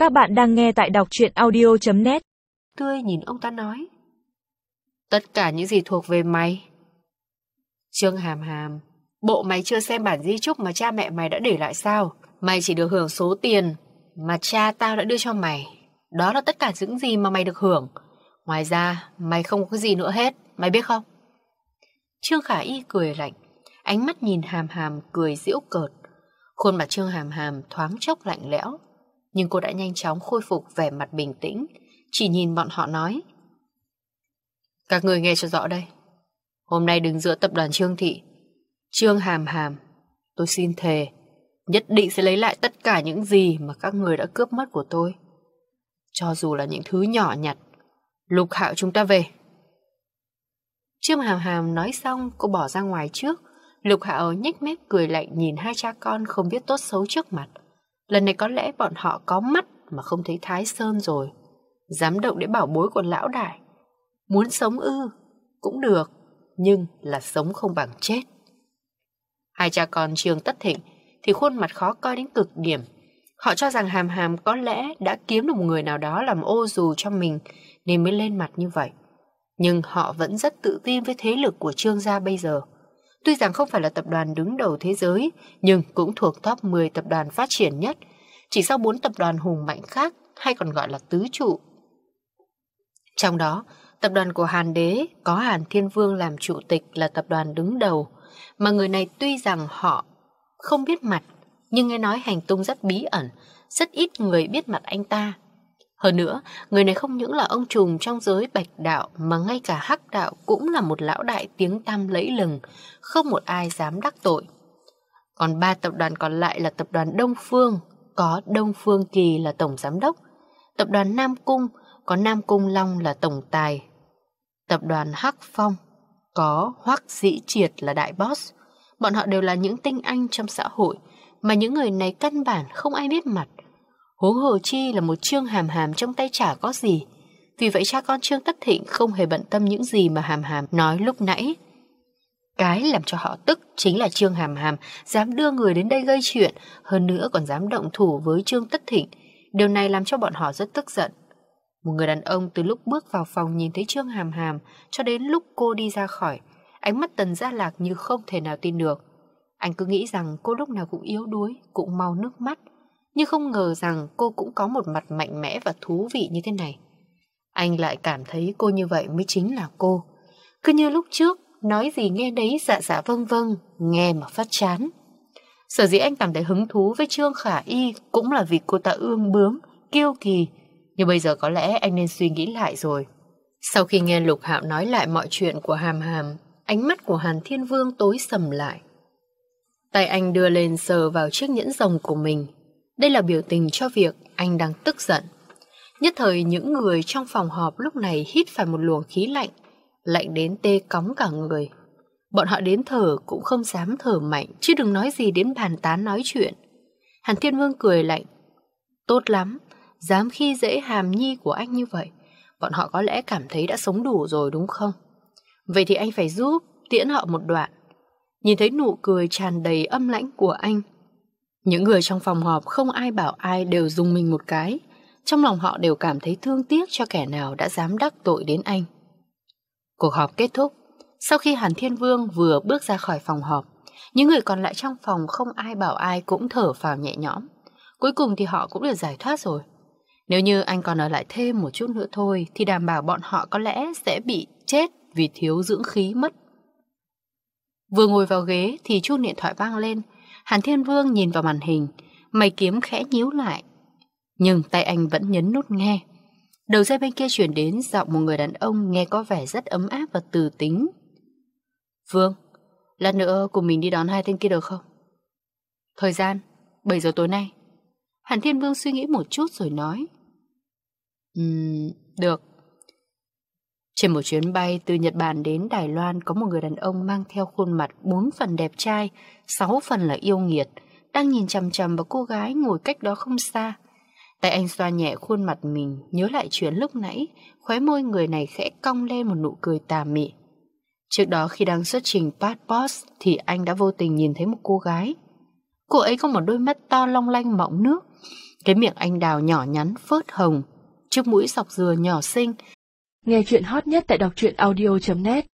Các bạn đang nghe tại đọc truyện audio.net. Tươi nhìn ông ta nói: tất cả những gì thuộc về mày. Trương Hàm Hàm, bộ mày chưa xem bản di chúc mà cha mẹ mày đã để lại sao? Mày chỉ được hưởng số tiền mà cha tao đã đưa cho mày. Đó là tất cả những gì mà mày được hưởng. Ngoài ra mày không có cái gì nữa hết, mày biết không? Trương Khả Y cười lạnh, ánh mắt nhìn Hàm Hàm cười giễu cợt. Khuôn mặt Trương Hàm Hàm thoáng chốc lạnh lẽo, nhưng cô đã nhanh chóng khôi phục vẻ mặt bình tĩnh, chỉ nhìn bọn họ nói: các người nghe cho rõ đây. Hôm nay đứng giữa tập đoàn Trương Thị, Trương Hàm Hàm, tôi xin thề nhất định sẽ lấy lại tất cả những gì mà các người đã cướp mất của tôi. Cho dù là những thứ nhỏ nhặt. Lục Hạo, chúng ta về. Trương Hàm Hàm nói xong, cô bỏ ra ngoài trước. Lục Hạo nhếch mép cười lạnh nhìn hai cha con không biết tốt xấu trước mặt. Lần này có lẽ bọn họ có mắt mà không thấy Thái Sơn rồi. Dám động đến bảo bối của lão đại. Muốn sống ư? Cũng được, nhưng là sống không bằng chết. Hai cha con Trương Tất Thịnh thì khuôn mặt khó coi đến cực điểm. Họ cho rằng Hàm Hàm có lẽ đã kiếm được một người nào đó làm ô dù cho mình nên mới lên mặt như vậy. Nhưng họ vẫn rất tự tin với thế lực của Trương gia bây giờ. Tuy rằng không phải là tập đoàn đứng đầu thế giới, nhưng cũng thuộc top 10 tập đoàn phát triển nhất, chỉ sau 4 tập đoàn hùng mạnh khác, hay còn gọi là tứ trụ. Trong đó, tập đoàn của Hàn Đế có Hàn Thiên Vương làm chủ tịch là tập đoàn đứng đầu, mà người này tuy rằng họ không biết mặt, nhưng nghe nói hành tung rất bí ẩn, rất ít người biết mặt anh ta. Hơn nữa, người này không những là ông trùm trong giới bạch đạo mà ngay cả hắc đạo cũng là một lão đại tiếng tăm lẫy lừng, không một ai dám đắc tội. Còn 3 tập đoàn còn lại là tập đoàn Đông Phương, có Đông Phương Kỳ là tổng giám đốc. Tập đoàn Nam Cung có Nam Cung Long là tổng tài. Tập đoàn Hắc Phong có Hoắc Dĩ Triệt là đại boss. Bọn họ đều là những tinh anh trong xã hội, mà những người này căn bản không ai biết mặt. Huống hồ chi là một Trương Hàm Hàm trong tay chả có gì. Vì vậy cha con Trương Tất Thịnh không hề bận tâm những gì mà Hàm Hàm nói lúc nãy. Cái làm cho họ tức chính là Trương Hàm Hàm dám đưa người đến đây gây chuyện, hơn nữa còn dám động thủ với Trương Tất Thịnh. Điều này làm cho bọn họ rất tức giận. Một người đàn ông từ lúc bước vào phòng nhìn thấy Trương Hàm Hàm cho đến lúc cô đi ra khỏi, ánh mắt Tần Gia Lạc như không thể nào tin được. Anh cứ nghĩ rằng cô lúc nào cũng yếu đuối, cũng mau nước mắt, nhưng không ngờ rằng cô cũng có một mặt mạnh mẽ và thú vị như thế này. Anh lại cảm thấy cô như vậy mới chính là cô. Cứ như lúc trước, nói gì nghe đấy dạ dạ vâng vâng, nghe mà phát chán. Sở dĩ anh cảm thấy hứng thú với Trương Khả Y cũng là vì cô ta ương bướng, kiêu kỳ. Nhưng bây giờ có lẽ anh nên suy nghĩ lại rồi. Sau khi nghe Lục Hạo nói lại mọi chuyện của Hàm Hàm, ánh mắt của Hàn Thiên Vương tối sầm lại. Tay anh đưa lên sờ vào chiếc nhẫn rồng của mình. Đây là biểu tình cho việc anh đang tức giận. Nhất thời những người trong phòng họp lúc này hít phải một luồng khí lạnh, lạnh đến tê cóng cả người. Bọn họ đến thở cũng không dám thở mạnh, chứ đừng nói gì đến bàn tán nói chuyện. Hàn Thiên Vương cười lạnh. Tốt lắm, dám khi dễ Hàm Nhi của anh như vậy. Bọn họ có lẽ cảm thấy đã sống đủ rồi đúng không? Vậy thì anh phải giúp tiễn họ một đoạn. Nhìn thấy nụ cười tràn đầy âm lãnh của anh, những người trong phòng họp không ai bảo ai đều rùng mình một cái. Trong lòng họ đều cảm thấy thương tiếc cho kẻ nào đã dám đắc tội đến anh. Cuộc họp kết thúc. Sau khi Hàn Thiên Vương vừa bước ra khỏi phòng họp, những người còn lại trong phòng không ai bảo ai cũng thở phào nhẹ nhõm. Cuối cùng thì họ cũng được giải thoát rồi. Nếu như anh còn ở lại thêm một chút nữa thôi thì đảm bảo bọn họ có lẽ sẽ bị chết vì thiếu dưỡng khí mất. Vừa ngồi vào ghế thì chuông điện thoại vang lên. Hàn Thiên Vương nhìn vào màn hình, mày kiếm khẽ nhíu lại. Nhưng tay anh vẫn nhấn nút nghe. Đầu dây bên kia chuyển đến giọng một người đàn ông nghe có vẻ rất ấm áp và từ tính. Vương, lát nữa cùng mình đi đón hai tên kia được không? Thời gian, 7 giờ tối nay. Hàn Thiên Vương suy nghĩ một chút rồi nói. Được. Trên một chuyến bay từ Nhật Bản đến Đài Loan có một người đàn ông mang theo khuôn mặt 4 phần đẹp trai, 6 phần là yêu nghiệt, đang nhìn chằm chằm vào cô gái ngồi cách đó không xa. Tay anh xoa nhẹ khuôn mặt mình, nhớ lại chuyện lúc nãy, khóe môi người này khẽ cong lên một nụ cười tà mị. Trước đó khi đang xuất trình passport thì anh đã vô tình nhìn thấy một cô gái. Cô ấy có một đôi mắt to long lanh mọng nước, Cái miệng anh Đào nhỏ nhắn phớt hồng, chiếc mũi sọc dừa nhỏ xinh. Nghe chuyện hot nhất tại đọc truyện audio.net